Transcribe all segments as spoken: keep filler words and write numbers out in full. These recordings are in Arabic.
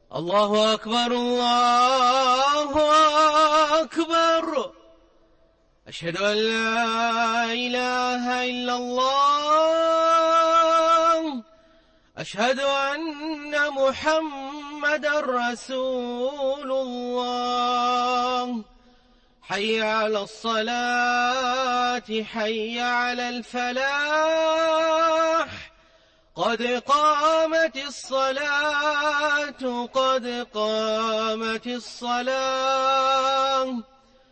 الله أكبر الله أكبر. أشهد أن لا إله إلا الله. أشهد أن محمدًا رسول الله. حي على الصلاة حي على الفلاح. قد قامت الصلاة قد قامت الصلاة.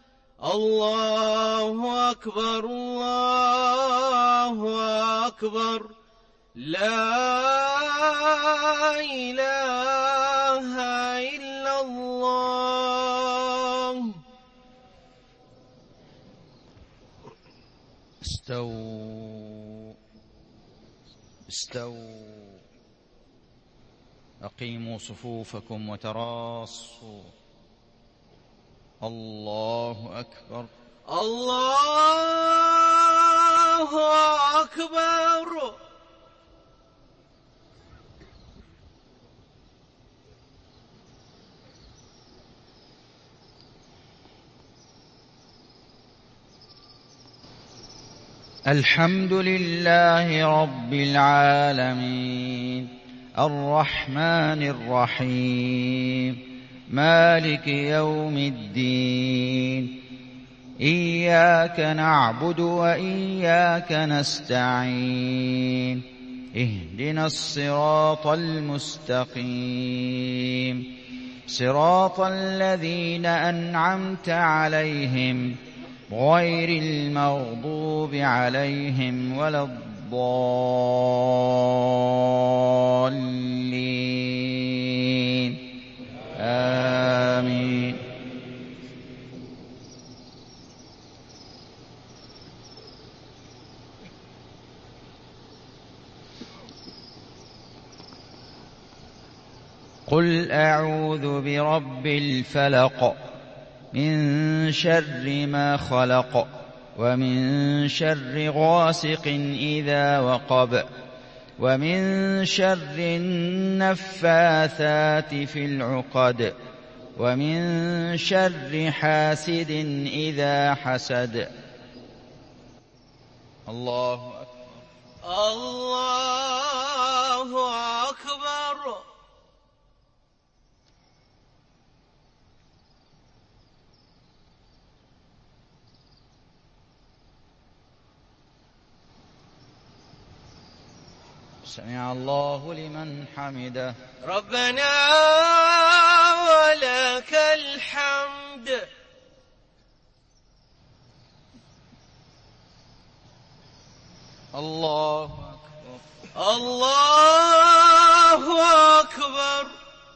الله أكبر الله أكبر. لا إله إلا الله. استووا استووا أقيموا صفوفكم وتراصوا. الله أكبر الله أكبر. الحمد لله رب العالمين الرحمن الرحيم مالك يوم الدين. إياك نعبد وإياك نستعين. اهدنا الصراط المستقيم صراط الذين أنعمت عليهم غير المغضوب عليهم ولا الضالين. آمين. قل أعوذ برب الفلق من شر ما خلق ومن شر غاسق إذا وقب ومن شر النفاثات في العقد ومن شر حاسد إذا حسد. الله أكبر الله أكبر. سمع الله لمن حمده. ربنا ولك الحمد. الله أكبر الله أكبر.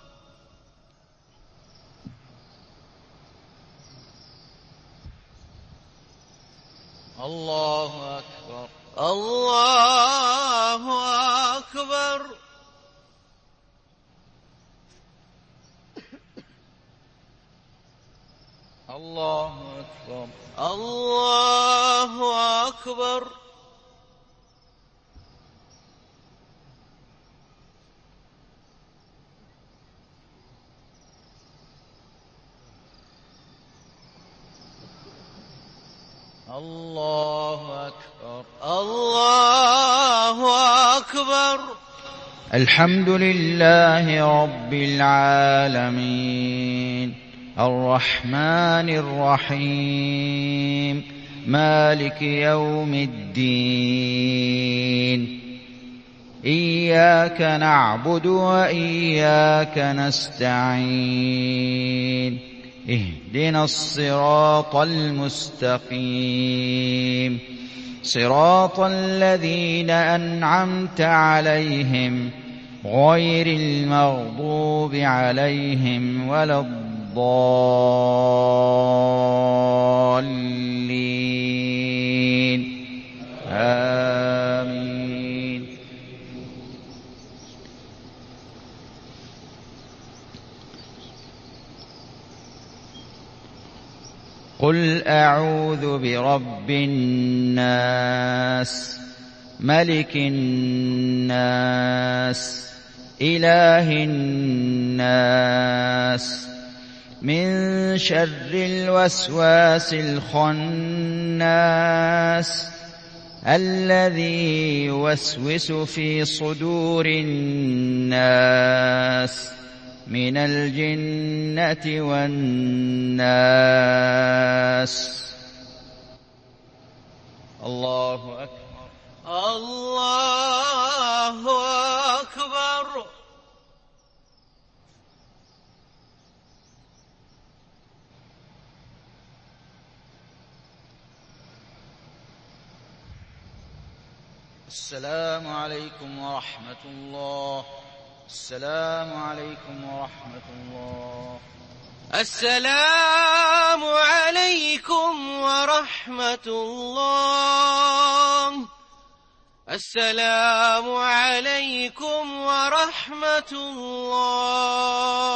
الله أكبر الله أكبر. الله أكبر الله أكبر. الله أكبر الله أكبر. الحمد لله رب العالمين الرحمن الرحيم مالك يوم الدين. إياك نعبد وإياك نستعين. اهدنا الصراط المستقيم صراط الذين أنعمت عليهم غير المغضوب عليهم ولا الضالين. آمين. قل أعوذ برب الناس ملك الناس إله الناس من شر الوسواس الخناس الذي يوسوس في صدور الناس من الجنة والناس. الله أكبر. الله أكبر. السلام عليكم ورحمة الله. السلام عليكم ورحمة الله. السلام عليكم ورحمة الله. السلام عليكم ورحمة الله.